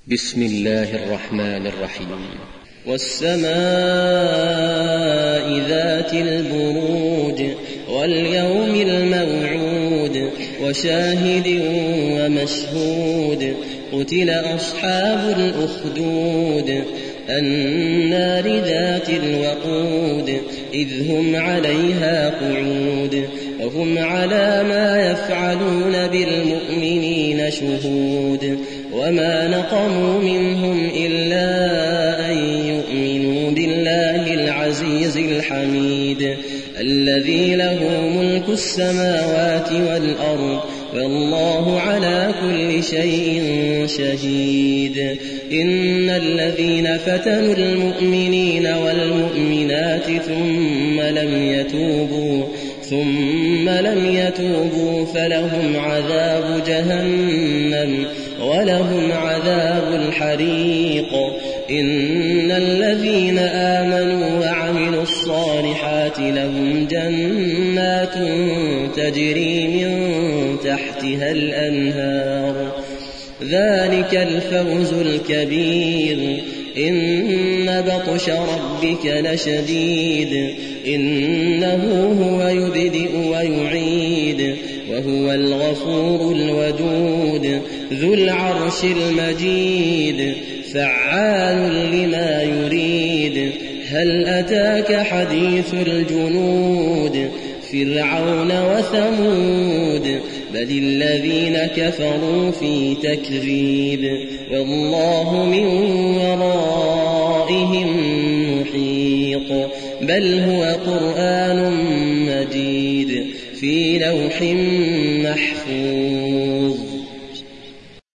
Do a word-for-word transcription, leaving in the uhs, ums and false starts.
بسم الله الرحمن الرحيم. والسماء ذات البروج واليوم الموعود وشاهد ومشهود قتل أصحاب الأخدود النار ذات الوقود إذ هم عليها قعود وهم على ما يفعلون بالمؤمنين شهود وما نقموا منهم إلا أن يؤمنوا بالله العزيز الحميد الذي له ملك السماوات والأرض والله على كل شيء شهيد. إن الذين فتنوا المؤمنين والمؤمنات ثم لم يتوبوا ثم لم يتوبوا فلهم عذاب جهنم ولهم عذاب الحريق. إن الذين آمنوا وعملوا الصالحات لهم جنات تجري من تحتها الأنهار ذلك الفوز الكبير. إن بطش ربك لشديد إنه هو يبدئ ويعيد وهو الغفور الودود ذو العرش المجيد فعال لما يريد. هل أتاك حديث الجنود فرعون وثمود بل الذين كفروا في تكذيب والله من ورائهم محيط. بل هو قرآن مجيد في لوح محفوظ.